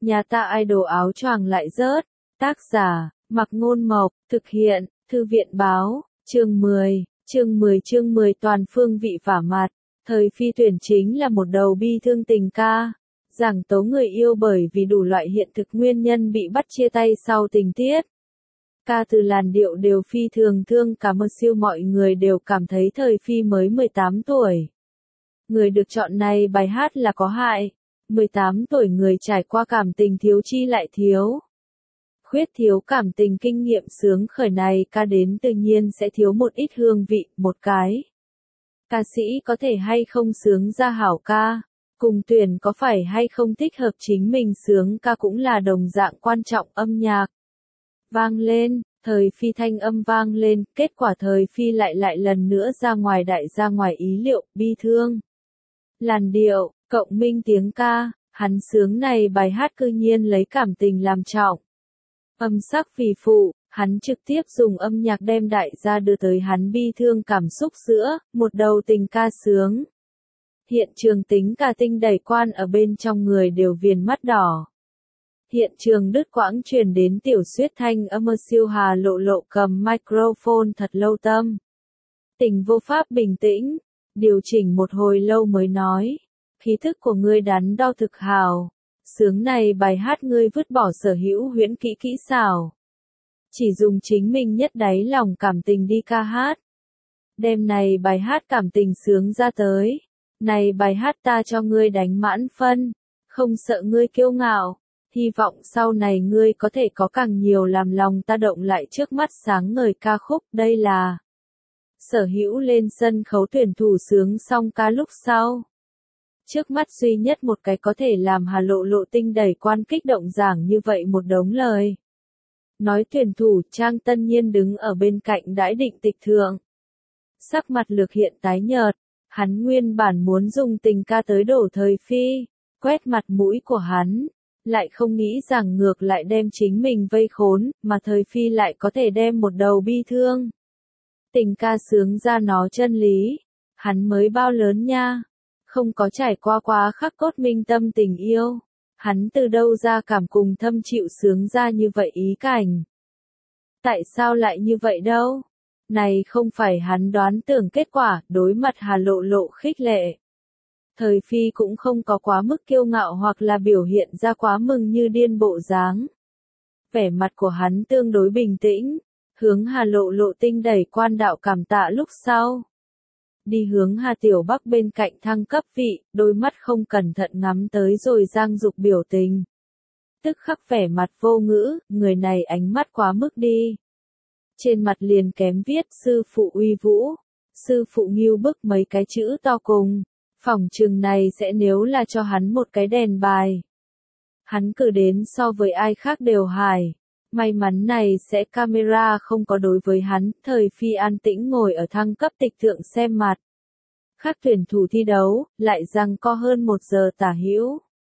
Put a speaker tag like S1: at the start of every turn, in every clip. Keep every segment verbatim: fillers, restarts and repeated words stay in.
S1: Nhà ta idol áo choàng lại rớt. Tác giả, Mặc Ngôn Mộc, thực hiện, Thư viện Báo, chương mười, chương mười chương mười toàn phương vị vả mặt. Thời phi tuyển chính là một đầu bi thương tình ca, giảng tấu người yêu bởi vì đủ loại hiện thực nguyên nhân bị bắt chia tay sau tình tiết. Ca từ làn điệu đều phi thường thương cảm, mơ siêu mọi người đều cảm thấy thời phi mới mười tám tuổi. Người được chọn này bài hát là có hại. mười tám tuổi người trải qua cảm tình thiếu chi lại thiếu. Khuyết thiếu cảm tình kinh nghiệm sướng khởi này ca đến tự nhiên sẽ thiếu một ít hương vị, một cái. Ca sĩ có thể hay không sướng ra hảo ca, cùng tuyển có phải hay không thích hợp chính mình sướng ca cũng là đồng dạng quan trọng. Âm nhạc vang lên, thời phi thanh âm vang lên, kết quả thời phi lại lại lần nữa ra ngoài đại ra ngoài ý liệu, bi thương. Làn điệu, cộng minh tiếng ca, hắn sướng này bài hát cư nhiên lấy cảm tình làm trọng. Âm sắc vì phụ, hắn trực tiếp dùng âm nhạc đem đại gia đưa tới hắn bi thương cảm xúc giữa, một đầu tình ca sướng. Hiện trường tính ca tinh đầy quan ở bên trong người đều viền mắt đỏ. Hiện trường đứt quãng truyền đến tiểu suyết thanh âm siêu hà lộ lộ cầm microphone thật lâu tâm. Tình vô pháp bình tĩnh, điều chỉnh một hồi lâu mới nói. Khí thức của ngươi đắn đo thực hào. Sướng này bài hát ngươi vứt bỏ sở hữu huyễn kỹ kỹ xảo. Chỉ dùng chính mình nhất đáy lòng cảm tình đi ca hát. Đêm này bài hát cảm tình sướng ra tới. Này bài hát ta cho ngươi đánh mãn phân. Không sợ ngươi kiêu ngạo. Hy vọng sau này ngươi có thể có càng nhiều làm lòng ta động lại trước mắt sáng ngời ca khúc. Đây là sở hữu lên sân khấu tuyển thủ sướng xong ca lúc sau. Trước mắt duy nhất một cái có thể làm Hà Lộ Lộ tinh đầy quan kích động giảng như vậy một đống lời. Nói tuyển thủ Trang Tân Nhiên đứng ở bên cạnh đãi định tịch thượng. Sắc mặt lược hiện tái nhợt, hắn nguyên bản muốn dùng tình ca tới đổ thời phi, quét mặt mũi của hắn, lại không nghĩ rằng ngược lại đem chính mình vây khốn, mà thời phi lại có thể đem một đầu bi thương. Tình ca sướng ra nó chân lý, hắn mới bao lớn nha. Không có trải qua quá khắc cốt minh tâm tình yêu. Hắn từ đâu ra cảm cùng thâm chịu sướng ra như vậy ý cảnh. Tại sao lại như vậy đâu? Này không phải hắn đoán tưởng kết quả, đối mặt Hà Lộ Lộ khích lệ. Thời phi cũng không có quá mức kiêu ngạo hoặc là biểu hiện ra quá mừng như điên bộ dáng. Vẻ mặt của hắn tương đối bình tĩnh, hướng Hà Lộ Lộ tinh đẩy quan đạo cảm tạ lúc sau. Đi hướng Hà Tiểu Bắc bên cạnh thăng cấp vị, đôi mắt không cẩn thận ngắm tới rồi giang dục biểu tình. Tức khắc vẻ mặt vô ngữ, người này ánh mắt quá mức đi. Trên mặt liền kém viết sư phụ uy vũ, sư phụ nghiêu bức mấy cái chữ to cùng, phỏng chừng này sẽ nếu là cho hắn một cái đèn bài. Hắn cử đến so với ai khác đều hài. May mắn này sẽ camera không có đối với hắn, thời phi an tĩnh ngồi ở thăng cấp tịch thượng xem mặt. Khác tuyển thủ thi đấu, lại rằng có hơn một giờ tả hữu.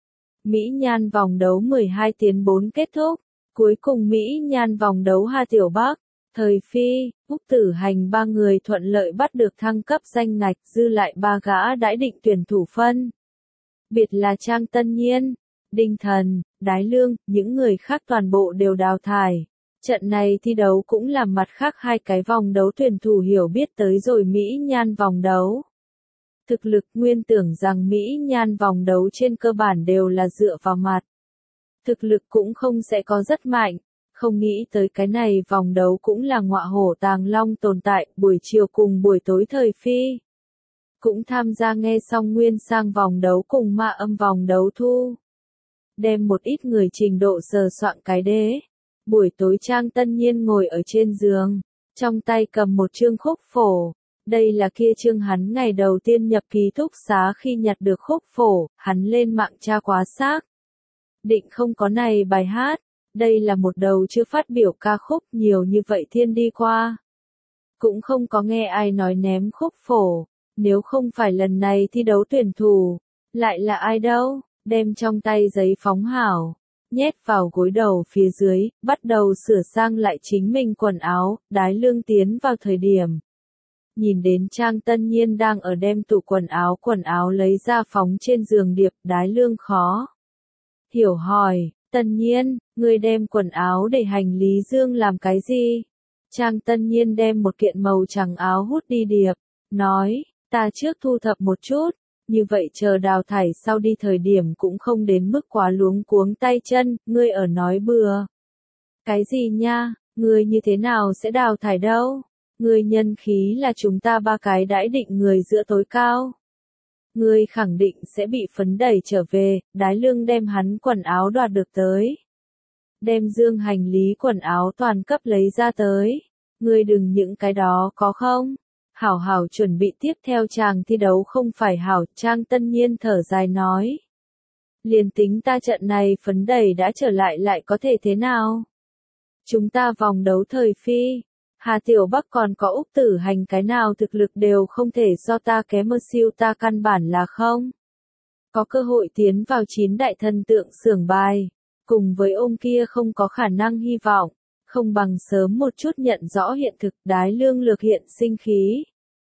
S1: Mỹ Nhan vòng đấu mười hai tiến bốn kết thúc, cuối cùng Mỹ Nhan vòng đấu Hà Tiểu Bắc, thời phi, Úc Tử Hành ba người thuận lợi bắt được thăng cấp danh ngạch, dư lại ba gã đãi định tuyển thủ phân. Biệt là Trang Tân Nhiên, Đinh Thần, Đái Lương, những người khác toàn bộ đều đào thải. Trận này thi đấu cũng làm mặt khác hai cái vòng đấu tuyển thủ hiểu biết tới rồi Mỹ Nhan vòng đấu. Thực lực nguyên tưởng rằng Mỹ Nhan vòng đấu trên cơ bản đều là dựa vào mặt. Thực lực cũng không sẽ có rất mạnh, không nghĩ tới cái này vòng đấu cũng là ngọa hổ tàng long tồn tại, buổi chiều cùng buổi tối thời phi. Cũng tham gia nghe xong nguyên sang vòng đấu cùng ma âm vòng đấu thu. Đem một ít người trình độ sờ soạn cái đế. Buổi tối Trang Tân Nhiên ngồi ở trên giường, trong tay cầm một chương khúc phổ. Đây là kia chương hắn ngày đầu tiên nhập ký túc xá khi nhặt được khúc phổ, hắn lên mạng tra quá xác. Định không có này bài hát, đây là một đầu chưa phát biểu ca khúc nhiều như vậy thiên đi qua. Cũng không có nghe ai nói ném khúc phổ, nếu không phải lần này thi đấu tuyển thủ, lại là ai đâu, đem trong tay giấy phóng hảo. Nhét vào gối đầu phía dưới, bắt đầu sửa sang lại chính mình quần áo, Đái Lương tiến vào thời điểm. Nhìn đến Trang Tân Nhiên đang ở đem tủ quần áo quần áo lấy ra phóng trên giường điệp, Đái Lương khó hiểu hỏi, Tân Nhiên, ngươi đem quần áo để hành lý dương làm cái gì? Trang Tân Nhiên đem một kiện màu trắng áo hút đi điệp, nói, ta trước thu thập một chút, như vậy chờ đào thải sau đi thời điểm cũng không đến mức quá luống cuống tay chân, ngươi ở nói bừa. Cái gì nha, ngươi như thế nào sẽ đào thải đâu? Ngươi nhân khí là chúng ta ba cái đãi định người giữa tối cao. Ngươi khẳng định sẽ bị phấn đẩy trở về, Đái Lương đem hắn quần áo đoạt được tới. Đem dương hành lý quần áo toàn cấp lấy ra tới. Ngươi đừng những cái đó có không? Hảo hảo chuẩn bị tiếp theo chàng thi đấu không phải hảo, Trang Tân Nhiên thở dài nói. Liền tính ta trận này phấn đẩy đã trở lại lại có thể thế nào? Chúng ta vòng đấu thời phi. Hà Tiểu Bắc còn có Úc Tử Hành cái nào thực lực đều không thể so ta kém mơ siêu ta căn bản là không. Có cơ hội tiến vào chín đại thần tượng xưởng bài, cùng với ông kia không có khả năng hy vọng, không bằng sớm một chút nhận rõ hiện thực. Đái Lương lược hiện sinh khí.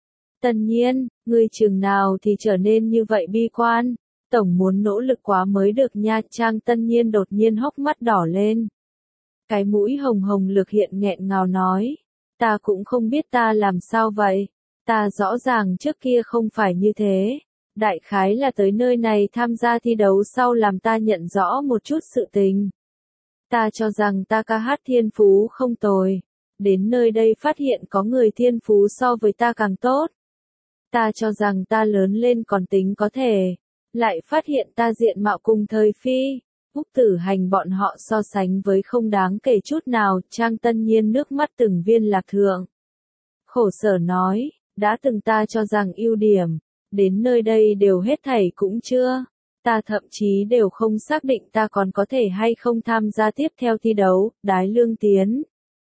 S1: Tân Nhiên, ngươi chừng nào thì trở nên như vậy bi quan, tổng muốn nỗ lực quá mới được nha. Trang Tân Nhiên đột nhiên hốc mắt đỏ lên. Cái mũi hồng hồng lược hiện nghẹn ngào nói. Ta cũng không biết ta làm sao vậy. Ta rõ ràng trước kia không phải như thế. Đại khái là tới nơi này tham gia thi đấu sau làm ta nhận rõ một chút sự tình. Ta cho rằng ta ca hát thiên phú không tồi. Đến nơi đây phát hiện có người thiên phú so với ta càng tốt. Ta cho rằng ta lớn lên còn tính có thể. Lại phát hiện ta diện mạo cùng thời phi. Úc Tử Hành bọn họ so sánh với không đáng kể chút nào. Trang Tân Nhiên nước mắt từng viên lạc thượng. Khổ sở nói, đã từng ta cho rằng ưu điểm, đến nơi đây đều hết thảy cũng chưa. Ta thậm chí đều không xác định ta còn có thể hay không tham gia tiếp theo thi đấu. Đái Lương tiến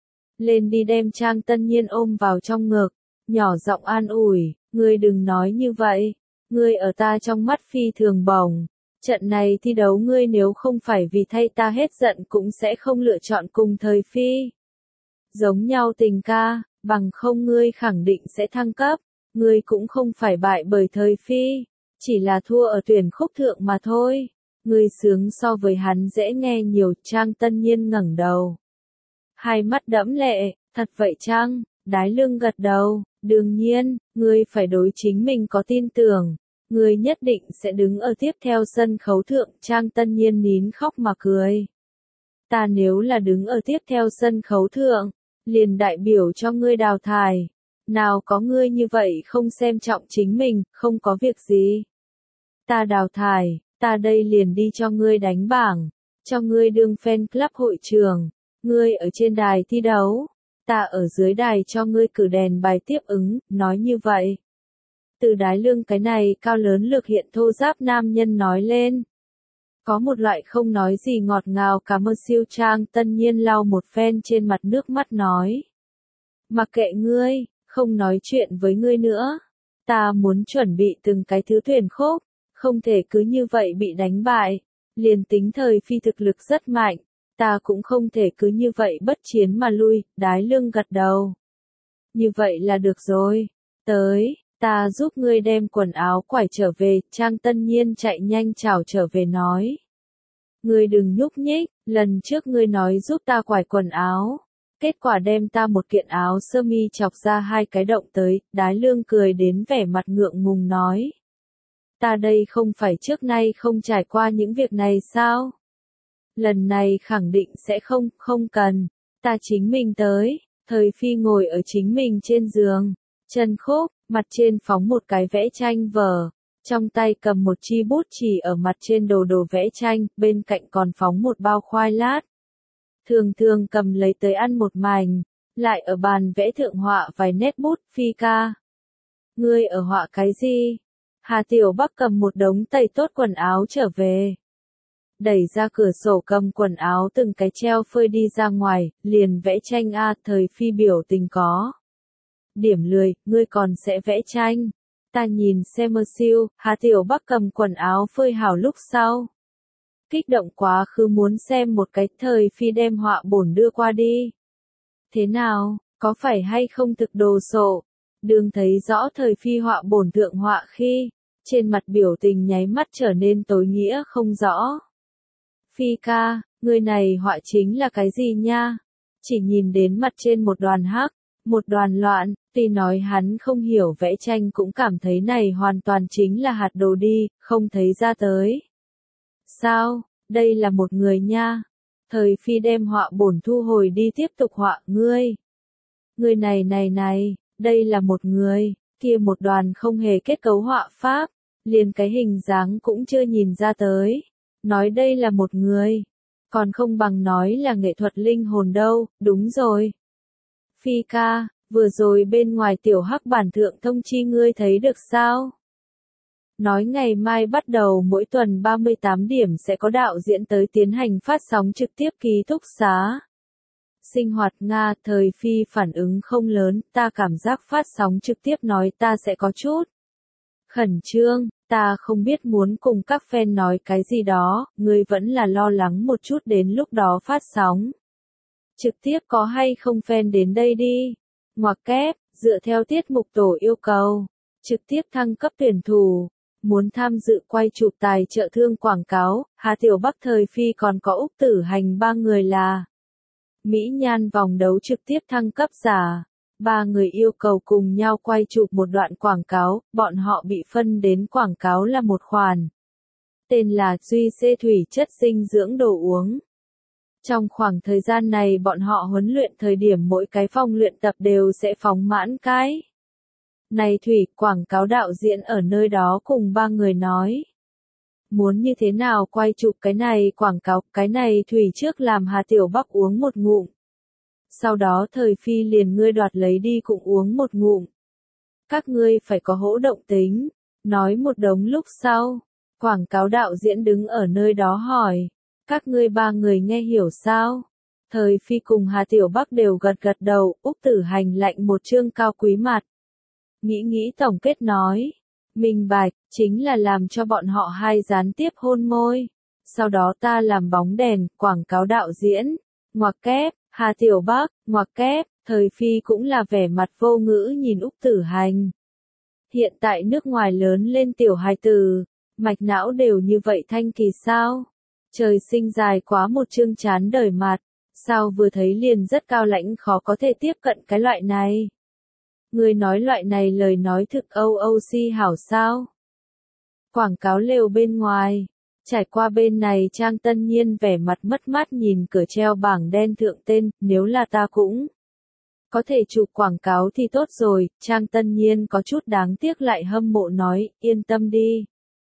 S1: lên đi đem Trang Tân Nhiên ôm vào trong ngực, nhỏ giọng an ủi, ngươi đừng nói như vậy, ngươi ở ta trong mắt phi thường bổng. Trận này thi đấu ngươi nếu không phải vì thay ta hết giận cũng sẽ không lựa chọn cùng thời phi. Giống nhau tình ca, bằng không ngươi khẳng định sẽ thăng cấp, ngươi cũng không phải bại bởi thời phi, chỉ là thua ở tuyển khúc thượng mà thôi. Ngươi sướng so với hắn dễ nghe nhiều. Trang Tân Nhiên ngẩng đầu. Hai mắt đẫm lệ, thật vậy chăng? Đái Lương gật đầu, đương nhiên, ngươi phải đối chính mình có tin tưởng. Ngươi nhất định sẽ đứng ở tiếp theo sân khấu thượng. Trang Tân Nhiên nín khóc mà cười. Ta nếu là đứng ở tiếp theo sân khấu thượng, liền đại biểu cho ngươi đào thải. Nào có ngươi như vậy không xem trọng chính mình, không có việc gì. Ta đào thải, ta đây liền đi cho ngươi đánh bảng, cho ngươi đương fan club hội trường, ngươi ở trên đài thi đấu, ta ở dưới đài cho ngươi cử đèn bài tiếp ứng, nói như vậy. Từ Đái Lương cái này cao lớn lược hiện thô giáp nam nhân nói lên. Có một loại không nói gì ngọt ngào cảm ơn siêu. Trang Tân Nhiên lau một phen trên mặt nước mắt nói. Mặc kệ ngươi, không nói chuyện với ngươi nữa. Ta muốn chuẩn bị từng cái thứ tuyển khúc, không thể cứ như vậy bị đánh bại. Liền tính thời phi thực lực rất mạnh, ta cũng không thể cứ như vậy bất chiến mà lui. Đái Lương gật đầu. Như vậy là được rồi. Tới, ta giúp ngươi đem quần áo quải trở về. Trang Tân Nhiên chạy nhanh chào trở về nói. Ngươi đừng nhúc nhích, lần trước ngươi nói giúp ta quải quần áo. Kết quả đem ta một kiện áo sơ mi chọc ra hai cái động tới. Đái Lương cười đến vẻ mặt ngượng ngùng nói. Ta đây không phải trước nay không trải qua những việc này sao? Lần này khẳng định sẽ không, không cần. Ta chính mình tới. Thời phi ngồi ở chính mình trên giường. Chân khúc, mặt trên phóng một cái vẽ tranh vở. Trong tay cầm một chi bút chỉ ở mặt trên đồ đồ vẽ tranh, bên cạnh còn phóng một bao khoai lát. Thường thường cầm lấy tới ăn một mảnh, lại ở bàn vẽ thượng họa vài nét bút. Phi ca, ngươi ở họa cái gì? Hà Tiểu Bắc cầm một đống tẩy tốt quần áo trở về. Đẩy ra cửa sổ cầm quần áo từng cái treo phơi đi ra ngoài, liền vẽ tranh a. Thời phi biểu tình có điểm lười, ngươi còn sẽ vẽ tranh. Ta nhìn xem mơ siêu. Hà Tiểu Bắc cầm quần áo phơi hảo lúc sau. Kích động quá khứ muốn xem một cái. Thời phi đem họa bổn đưa qua đi. Thế nào, có phải hay không thực đồ sộ? Đường thấy rõ thời phi họa bổn thượng họa khi, trên mặt biểu tình nháy mắt trở nên tối nghĩa không rõ. Phi ca, người này họa chính là cái gì nha? Chỉ nhìn đến mặt trên một đoàn hắc, một đoàn loạn, tuy nói hắn không hiểu vẽ tranh cũng cảm thấy này hoàn toàn chính là hạt đồ đi, không thấy ra tới. Sao, đây là một người nha. Thời Phi đem họa bổn thu hồi đi tiếp tục họa ngươi. Người này này này, đây là một người, kia một đoàn không hề kết cấu họa pháp, liền cái hình dáng cũng chưa nhìn ra tới. Nói đây là một người, còn không bằng nói là nghệ thuật linh hồn đâu, đúng rồi. Phi ca, vừa rồi bên ngoài tiểu hắc bản thượng thông chi ngươi thấy được sao? Nói ngày mai bắt đầu mỗi tuần ba mươi tám điểm sẽ có đạo diễn tới tiến hành phát sóng trực tiếp ký túc xá. Sinh hoạt Nga, thời Phi phản ứng không lớn, ta cảm giác phát sóng trực tiếp nói ta sẽ có chút khẩn trương, ta không biết muốn cùng các fan nói cái gì đó, ngươi vẫn là lo lắng một chút đến lúc đó phát sóng. Trực tiếp có hay không fan đến đây đi. Ngoặc kép, dựa theo tiết mục tổ yêu cầu, trực tiếp thăng cấp tuyển thủ. Muốn tham dự quay chụp tài trợ thương quảng cáo, Hà Tiểu Bắc thời Phi còn có Úc Tử Hành ba người là Mỹ Nhan vòng đấu trực tiếp thăng cấp giả. Ba người yêu cầu cùng nhau quay chụp một đoạn quảng cáo, bọn họ bị phân đến quảng cáo là một khoản. Tên là Duy Xê Thủy chất dinh dưỡng đồ uống. Trong khoảng thời gian này bọn họ huấn luyện thời điểm mỗi cái phòng luyện tập đều sẽ phóng mãn cái. Này Thủy, quảng cáo đạo diễn ở nơi đó cùng ba người nói. Muốn như thế nào quay chụp cái này quảng cáo, cái này Thủy trước làm Hà Tiểu Bắc uống một ngụm. Sau đó thời Phi liền ngươi đoạt lấy đi cũng uống một ngụm. Các ngươi phải có hỗ động tính. Nói một đống lúc sau, quảng cáo đạo diễn đứng ở nơi đó hỏi. Các ngươi ba người nghe hiểu sao? Thời Phi cùng Hà Tiểu Bắc đều gật gật đầu, Úc Tử Hành lạnh một trương cao quý mặt. Nghĩ nghĩ tổng kết nói. Minh bạch, chính là làm cho bọn họ hai gián tiếp hôn môi. Sau đó ta làm bóng đèn, quảng cáo đạo diễn. Ngoặc kép, Hà Tiểu Bắc, ngoặc kép, thời Phi cũng là vẻ mặt vô ngữ nhìn Úc Tử Hành. Hiện tại nước ngoài lớn lên tiểu hài tử, mạch não đều như vậy thanh kỳ sao? Trời sinh dài quá một chương chán đời mặt, sao vừa thấy liền rất cao lãnh khó có thể tiếp cận cái loại này. Người nói loại này lời nói thực âu âu si hảo sao? Quảng cáo lều bên ngoài, trải qua bên này Trang Tân Nhiên vẻ mặt mất mát nhìn cửa treo bảng đen thượng tên, nếu là ta cũng có thể chụp quảng cáo thì tốt rồi, Trang Tân Nhiên có chút đáng tiếc lại hâm mộ nói, yên tâm đi.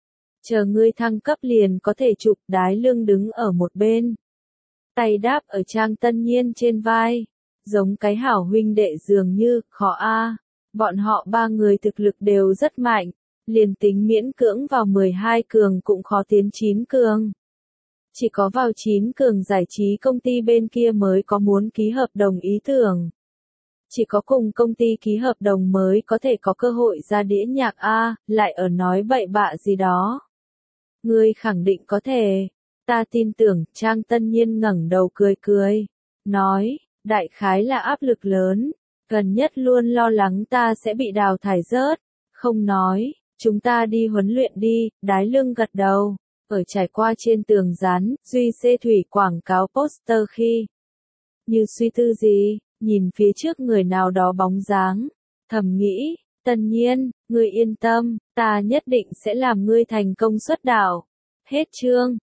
S1: Chờ ngươi thăng cấp liền có thể chụp. Đái Lương đứng ở một bên. Tay đáp ở Trang Tân Nhiên trên vai. Giống cái hảo huynh đệ dường như, khó a. Bọn họ ba người thực lực đều rất mạnh. Liền tính miễn cưỡng vào mười hai cường cũng khó tiến chín cường. Chỉ có vào chín cường giải trí công ty bên kia mới có muốn ký hợp đồng ý tưởng. Chỉ có cùng công ty ký hợp đồng mới có thể có cơ hội ra đĩa nhạc a, lại ở nói bậy bạ gì đó. Ngươi khẳng định có thể. Ta tin tưởng, Trang Tân Nhiên ngẩng đầu cười cười. Nói, đại khái là áp lực lớn. Gần nhất luôn lo lắng ta sẽ bị đào thải rớt. Không nói, chúng ta đi huấn luyện đi, Đái Lương gật đầu. Ở trải qua trên tường dán, Duy Xê Thủy quảng cáo poster khi. Như suy tư gì, nhìn phía trước người nào đó bóng dáng. Thầm nghĩ. Tân Nhiên, ngươi yên tâm, ta nhất định sẽ làm ngươi thành công xuất đạo. Hết chương.